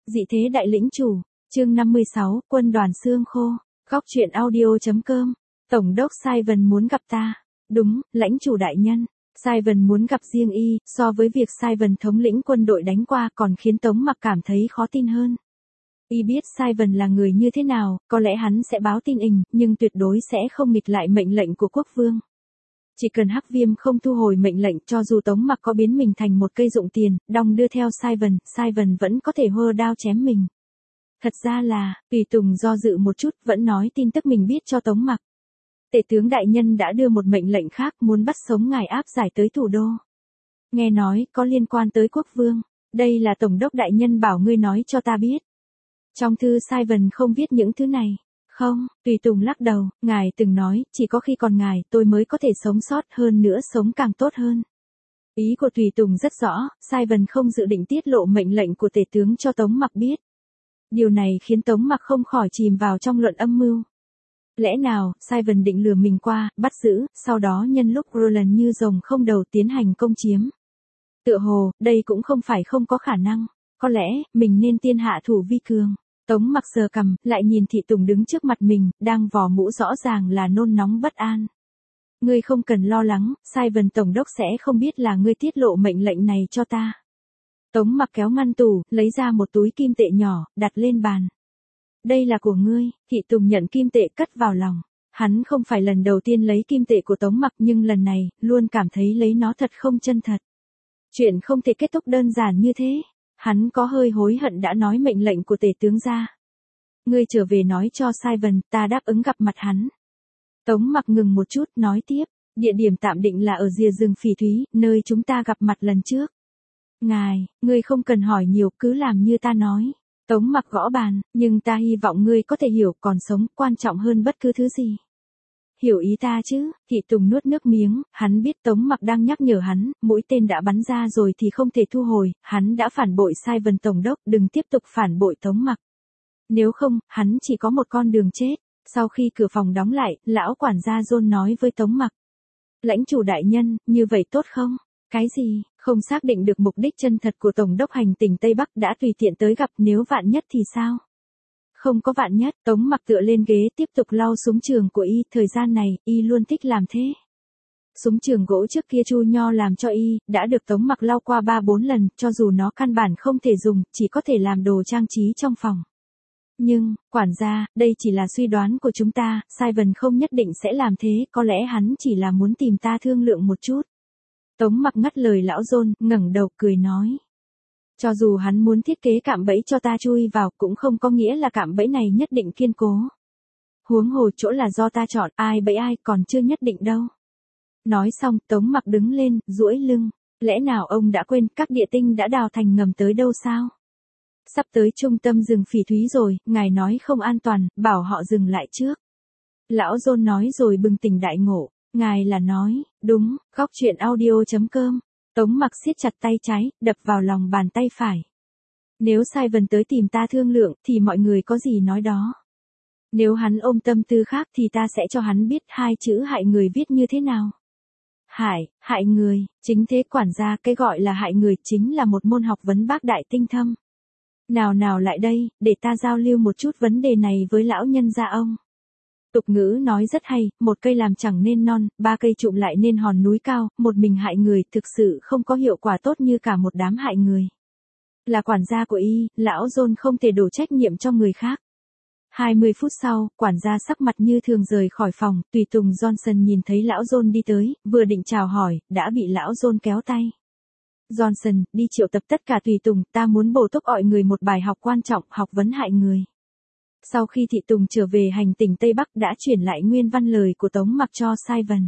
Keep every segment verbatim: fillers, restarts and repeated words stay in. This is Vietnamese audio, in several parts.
Dị thế đại lĩnh chủ, chương năm mươi sáu, quân đoàn xương khô, góc truyện audio.com, Tổng đốc Simon muốn gặp ta. Đúng, lãnh chủ đại nhân. Simon muốn gặp riêng y, so với việc Simon thống lĩnh quân đội đánh qua còn khiến Tống Mặc cảm thấy khó tin hơn. Y biết Simon là người như thế nào, có lẽ hắn sẽ báo tin ình, nhưng tuyệt đối sẽ không nghịch lại mệnh lệnh của quốc vương. Chỉ cần Hắc Viêm không thu hồi mệnh lệnh, cho dù Tống Mặc có biến mình thành một cây dụng tiền, đong đưa theo Simon, Simon vẫn có thể hơ đao chém mình. Thật ra là, Tùy Tùng do dự một chút, vẫn nói tin tức mình biết cho Tống Mặc. Tể tướng đại nhân đã đưa một mệnh lệnh khác, muốn bắt sống ngài áp giải tới thủ đô. Nghe nói, có liên quan tới quốc vương. Đây là Tổng đốc đại nhân bảo ngươi nói cho ta biết. Trong thư Simon không viết những thứ này. Không, Tùy Tùng lắc đầu, ngài từng nói, chỉ có khi còn ngài, tôi mới có thể sống sót, hơn nữa sống càng tốt hơn. Ý của Tùy Tùng rất rõ, Simon không dự định tiết lộ mệnh lệnh của tể tướng cho Tống Mặc biết. Điều này khiến Tống Mặc không khỏi chìm vào trong luận âm mưu. Lẽ nào, Simon định lừa mình qua, bắt giữ, sau đó nhân lúc Roland như rồng không đầu tiến hành công chiếm. Tựa hồ, đây cũng không phải không có khả năng. Có lẽ, mình nên tiên hạ thủ vi cường. Tống Mặc sờ cằm, lại nhìn Thị Tùng đứng trước mặt mình, đang vò mũ rõ ràng là nôn nóng bất an. Ngươi không cần lo lắng, Simon Tổng đốc sẽ không biết là ngươi tiết lộ mệnh lệnh này cho ta. Tống Mặc kéo ngăn tủ, lấy ra một túi kim tệ nhỏ, đặt lên bàn. Đây là của ngươi. Thị Tùng nhận kim tệ cất vào lòng. Hắn không phải lần đầu tiên lấy kim tệ của Tống Mặc, nhưng lần này, luôn cảm thấy lấy nó thật không chân thật. Chuyện không thể kết thúc đơn giản như thế. Hắn có hơi hối hận đã nói mệnh lệnh của tể tướng ra. Ngươi trở về nói cho Simon, ta đáp ứng gặp mặt hắn. Tống Mặc ngừng một chút, nói tiếp, địa điểm tạm định là ở rìa rừng Phỉ Thúy, nơi chúng ta gặp mặt lần trước. Ngài, ngươi không cần hỏi nhiều, cứ làm như ta nói. Tống Mặc gõ bàn, nhưng ta hy vọng ngươi có thể hiểu, còn sống quan trọng hơn bất cứ thứ gì. Hiểu ý ta chứ? Thị Tùng nuốt nước miếng, hắn biết Tống Mặc đang nhắc nhở hắn, mũi tên đã bắn ra rồi thì không thể thu hồi, hắn đã phản bội Simon Tổng đốc, đừng tiếp tục phản bội Tống Mặc. Nếu không, hắn chỉ có một con đường chết. Sau khi cửa phòng đóng lại, lão quản gia John nói với Tống Mặc. Lãnh chủ đại nhân, như vậy tốt không? Cái gì? Không xác định được mục đích chân thật của Tổng đốc hành tỉnh Tây Bắc đã tùy tiện tới gặp, nếu vạn nhất thì sao? Không có vạn nhất, Tống Mặc tựa lên ghế tiếp tục lau súng trường của y, thời gian này, y luôn thích làm thế. Súng trường gỗ trước kia Chu Nho làm cho y, đã được Tống Mặc lau qua ba bốn lần, cho dù nó căn bản không thể dùng, chỉ có thể làm đồ trang trí trong phòng. Nhưng, quản gia, đây chỉ là suy đoán của chúng ta, Simon không nhất định sẽ làm thế, có lẽ hắn chỉ là muốn tìm ta thương lượng một chút. Tống Mặc ngắt lời lão John, ngẩng đầu cười nói. Cho dù hắn muốn thiết kế cạm bẫy cho ta chui vào, cũng không có nghĩa là cạm bẫy này nhất định kiên cố. Huống hồ chỗ là do ta chọn, ai bẫy ai còn chưa nhất định đâu. Nói xong, Tống Mặc đứng lên, duỗi lưng. Lẽ nào ông đã quên các địa tinh đã đào thành ngầm tới đâu sao? Sắp tới trung tâm rừng Phỉ Thúy rồi, ngài nói không an toàn, bảo họ dừng lại trước. Lão John nói rồi bừng tỉnh đại ngộ. Ngài là nói, đúng, góc truyện audio.com. Tống Mặc siết chặt tay trái, đập vào lòng bàn tay phải. Nếu Simon tới tìm ta thương lượng, thì mọi người có gì nói đó. Nếu hắn ôm tâm tư khác thì ta sẽ cho hắn biết hai chữ hại người viết như thế nào. Hại, hại người, chính thế quản gia, cái gọi là hại người chính là một môn học vấn bác đại tinh thâm. Nào nào lại đây, để ta giao lưu một chút vấn đề này với lão nhân gia ông. Tục ngữ nói rất hay, một cây làm chẳng nên non, ba cây trụm lại nên hòn núi cao, một mình hại người thực sự không có hiệu quả tốt như cả một đám hại người. Là quản gia của y, lão John không thể đổ trách nhiệm cho người khác. hai mươi phút sau, quản gia sắc mặt như thường rời khỏi phòng, Tùy Tùng Johnson nhìn thấy lão John đi tới, vừa định chào hỏi, đã bị lão John kéo tay. Johnson, đi triệu tập tất cả Tùy Tùng, ta muốn bổ túc mọi người một bài học quan trọng, học vấn hại người. Sau khi Thị Tùng trở về hành tỉnh Tây Bắc đã chuyển lại nguyên văn lời của Tống Mặc cho Simon.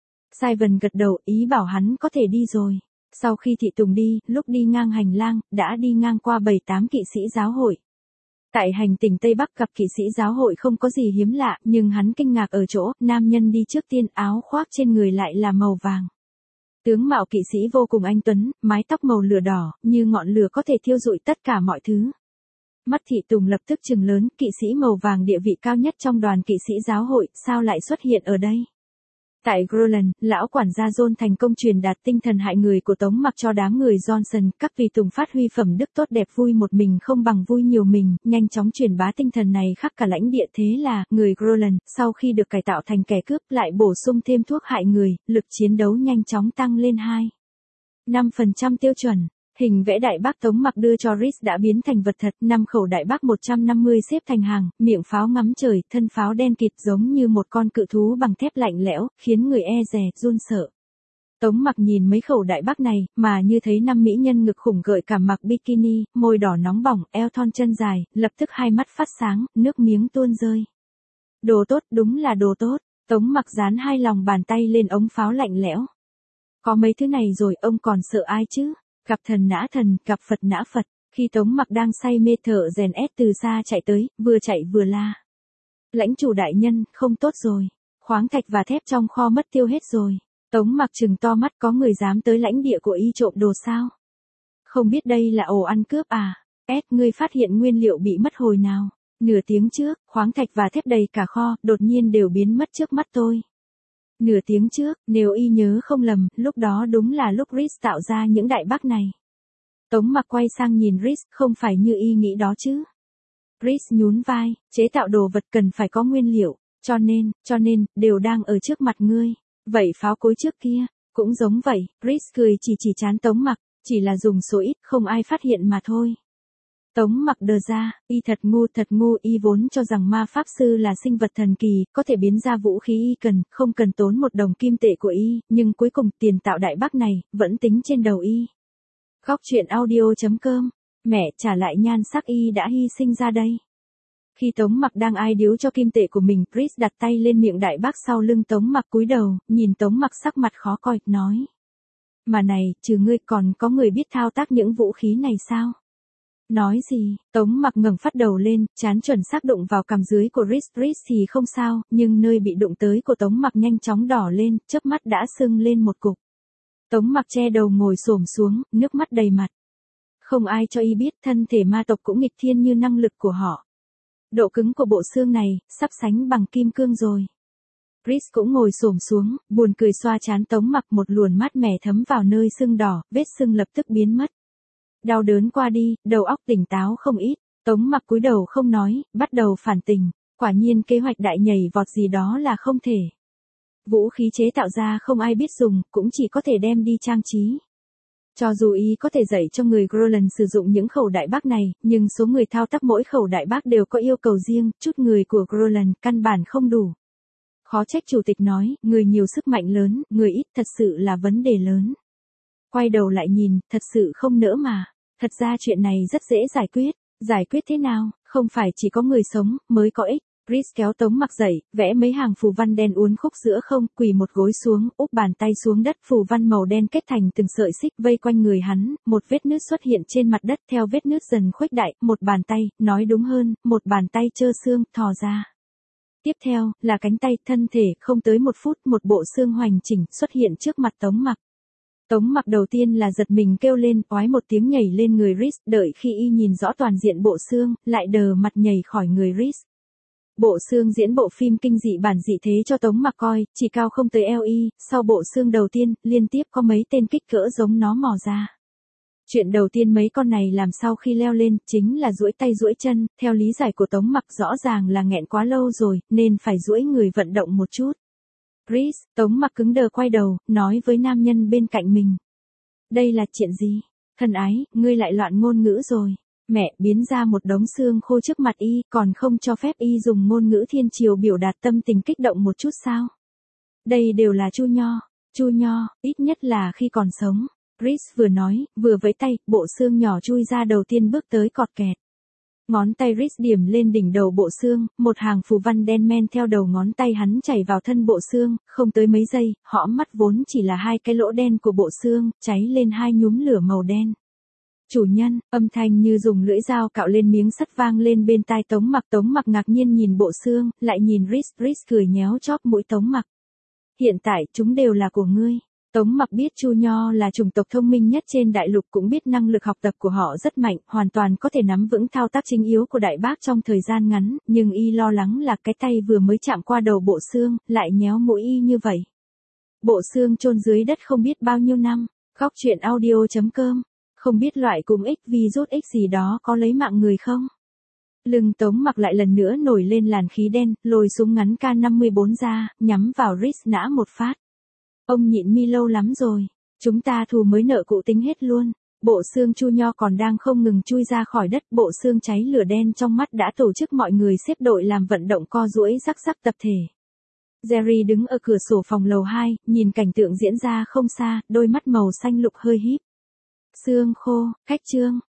Simon gật đầu, ý bảo hắn có thể đi rồi. Sau khi Thị Tùng đi, lúc đi ngang hành lang, đã đi ngang qua bảy tám kỵ sĩ giáo hội. Tại hành tỉnh Tây Bắc gặp kỵ sĩ giáo hội không có gì hiếm lạ, nhưng hắn kinh ngạc ở chỗ, nam nhân đi trước tiên áo khoác trên người lại là màu vàng. Tướng mạo kỵ sĩ vô cùng anh tuấn, mái tóc màu lửa đỏ, như ngọn lửa có thể thiêu rụi tất cả mọi thứ. Mắt Thị Tùng lập tức trừng lớn, kỵ sĩ màu vàng địa vị cao nhất trong đoàn kỵ sĩ giáo hội, sao lại xuất hiện ở đây? Tại Groland, lão quản gia John thành công truyền đạt tinh thần hại người của Tống Mặc cho đám người Johnson, các tùy tùng phát huy phẩm đức tốt đẹp vui một mình không bằng vui nhiều mình, nhanh chóng truyền bá tinh thần này khắp cả lãnh địa. Thế là, người Groland, sau khi được cải tạo thành kẻ cướp lại bổ sung thêm thuốc hại người, lực chiến đấu nhanh chóng tăng lên hai phẩy năm phần trăm tiêu chuẩn. Hình vẽ đại bác Tống Mặc đưa cho Rhys đã biến thành vật thật, năm khẩu đại bác một trăm năm mươi xếp thành hàng, miệng pháo ngắm trời, thân pháo đen kịt giống như một con cự thú bằng thép lạnh lẽo, khiến người e dè, run sợ. Tống Mặc nhìn mấy khẩu đại bác này, mà như thấy năm mỹ nhân ngực khủng gợi cảm mặc bikini, môi đỏ nóng bỏng, eo thon chân dài, lập tức hai mắt phát sáng, nước miếng tuôn rơi. Đồ tốt, đúng là đồ tốt. Tống Mặc dán hai lòng bàn tay lên ống pháo lạnh lẽo. Có mấy thứ này rồi ông còn sợ ai chứ? Gặp thần nã thần, gặp Phật nã Phật. Khi Tống Mặc đang say mê thợ rèn ép từ xa chạy tới, vừa chạy vừa la. Lãnh chủ đại nhân, không tốt rồi. Khoáng thạch và thép trong kho mất tiêu hết rồi. Tống Mặc trừng to mắt, có người dám tới lãnh địa của y trộm đồ sao? Không biết đây là ổ ăn cướp à? Ed, ngươi phát hiện nguyên liệu bị mất hồi nào? Nửa tiếng trước, khoáng thạch và thép đầy cả kho, đột nhiên đều biến mất trước mắt tôi. Nửa tiếng trước, nếu y nhớ không lầm, lúc đó đúng là lúc Rhys tạo ra những đại bác này. Tống Mặc quay sang nhìn Rhys, không phải như y nghĩ đó chứ. Rhys nhún vai, chế tạo đồ vật cần phải có nguyên liệu, cho nên, cho nên, đều đang ở trước mặt ngươi. Vậy pháo cối trước kia, cũng giống vậy. Rhys cười chỉ chỉ chán Tống Mặc, chỉ là dùng số ít, không ai phát hiện mà thôi. Tống Mặc đờ ra, y thật ngu thật ngu, y vốn cho rằng ma pháp sư là sinh vật thần kỳ, có thể biến ra vũ khí y cần, không cần tốn một đồng kim tệ của y, nhưng cuối cùng tiền tạo đại bác này, vẫn tính trên đầu y. Góc truyện audio chấm com, mẹ trả lại nhan sắc y đã hy sinh ra đây. Khi Tống Mặc đang ai điếu cho kim tệ của mình, Rhys đặt tay lên miệng đại bác sau lưng Tống Mặc cúi đầu, nhìn Tống Mặc sắc mặt khó coi, nói. Mà này, trừ ngươi còn có người biết thao tác những vũ khí này sao? Nói gì? Tống Mặc ngẩng phát đầu lên, chán chuẩn xác đụng vào cằm dưới của Rhys. Rhys thì không sao, nhưng nơi bị đụng tới của Tống Mặc nhanh chóng đỏ lên, chớp mắt đã sưng lên một cục. Tống Mặc che đầu ngồi xổm xuống, nước mắt đầy mặt. Không ai cho y biết thân thể ma tộc cũng nghịch thiên như năng lực của họ. Độ cứng của bộ xương này, sắp sánh bằng kim cương rồi. Rhys cũng ngồi xổm xuống, buồn cười xoa trán Tống Mặc, một luồn mát mẻ thấm vào nơi sưng đỏ, vết sưng lập tức biến mất. Đau đớn qua đi, đầu óc tỉnh táo không ít. Tống Mặc cúi đầu không nói, bắt đầu phản tỉnh. Quả nhiên kế hoạch đại nhảy vọt gì đó là không thể. Vũ khí chế tạo ra không ai biết dùng, cũng chỉ có thể đem đi trang trí. Cho dù y có thể dạy cho người Groland sử dụng những khẩu đại bác này, nhưng số người thao tác mỗi khẩu đại bác đều có yêu cầu riêng, chút người của Groland căn bản không đủ. Khó trách chủ tịch nói, người nhiều sức mạnh lớn, người ít thật sự là vấn đề lớn. Quay đầu lại nhìn, thật sự không nỡ mà. Thật ra chuyện này rất dễ giải quyết. Giải quyết thế nào? Không phải chỉ có người sống mới có ích. Rhys kéo Tống Mặc dậy, vẽ mấy hàng phù văn đen uốn khúc giữa không, quỳ một gối xuống, úp bàn tay xuống đất, phù văn màu đen kết thành từng sợi xích vây quanh người hắn, một vết nứt xuất hiện trên mặt đất, theo vết nứt dần khuếch đại, một bàn tay, nói đúng hơn, một bàn tay trơ xương thò ra. Tiếp theo, là cánh tay, thân thể, không tới một phút, một bộ xương hoành chỉnh xuất hiện trước mặt Tống Mặc. Tống Mặc đầu tiên là giật mình kêu lên, oái một tiếng nhảy lên người Rhys, đợi khi y nhìn rõ toàn diện bộ xương, lại đờ mặt nhảy khỏi người Rhys. Bộ xương diễn bộ phim kinh dị bản dị thế cho Tống Mặc coi, chỉ cao không tới eo y, sau bộ xương đầu tiên, liên tiếp có mấy tên kích cỡ giống nó mò ra. Chuyện đầu tiên mấy con này làm sau khi leo lên, chính là duỗi tay duỗi chân, theo lý giải của Tống Mặc rõ ràng là nghẹn quá lâu rồi, nên phải duỗi người vận động một chút. Rhys, Tống Mặc cứng đờ quay đầu, nói với nam nhân bên cạnh mình. Đây là chuyện gì? Thân ái, ngươi lại loạn ngôn ngữ rồi. Mẹ, biến ra một đống xương khô trước mặt y, còn không cho phép y dùng ngôn ngữ thiên triều biểu đạt tâm tình kích động một chút sao? Đây đều là chu nho. Chu nho, ít nhất là khi còn sống. Rhys vừa nói, vừa với tay, bộ xương nhỏ chui ra đầu tiên bước tới cọt kẹt. Ngón tay Rhys điểm lên đỉnh đầu bộ xương, một hàng phù văn đen men theo đầu ngón tay hắn chảy vào thân bộ xương, không tới mấy giây, hõm mắt vốn chỉ là hai cái lỗ đen của bộ xương, cháy lên hai nhúm lửa màu đen. Chủ nhân, âm thanh như dùng lưỡi dao cạo lên miếng sắt vang lên bên tai Tống Mặc. Tống Mặc ngạc nhiên nhìn bộ xương, lại nhìn Rhys. Rhys cười nhéo chóp mũi Tống Mặc. Hiện tại, chúng đều là của ngươi. Tống Mặc biết Chu Nho là chủng tộc thông minh nhất trên đại lục, cũng biết năng lực học tập của họ rất mạnh, hoàn toàn có thể nắm vững thao tác chính yếu của đại bác trong thời gian ngắn, nhưng y lo lắng là cái tay vừa mới chạm qua đầu bộ xương, lại nhéo mũi y như vậy. Bộ xương chôn dưới đất không biết bao nhiêu năm. Góc truyện audio.com. Không biết loại cúm X virus X gì đó có lấy mạng người không? Lưng Tống Mặc lại lần nữa nổi lên làn khí đen, lồi súng ngắn K năm mươi bốn ra, nhắm vào Rhys nã một phát. Ông nhịn mi lâu lắm rồi. Chúng ta thù mới nợ cũ tính hết luôn. Bộ xương Chu Nho còn đang không ngừng chui ra khỏi đất. Bộ xương cháy lửa đen trong mắt đã tổ chức mọi người xếp đội làm vận động co duỗi rắc rắc tập thể. Jerry đứng ở cửa sổ phòng lầu hai, nhìn cảnh tượng diễn ra không xa, đôi mắt màu xanh lục hơi híp. Xương khô, cách chương.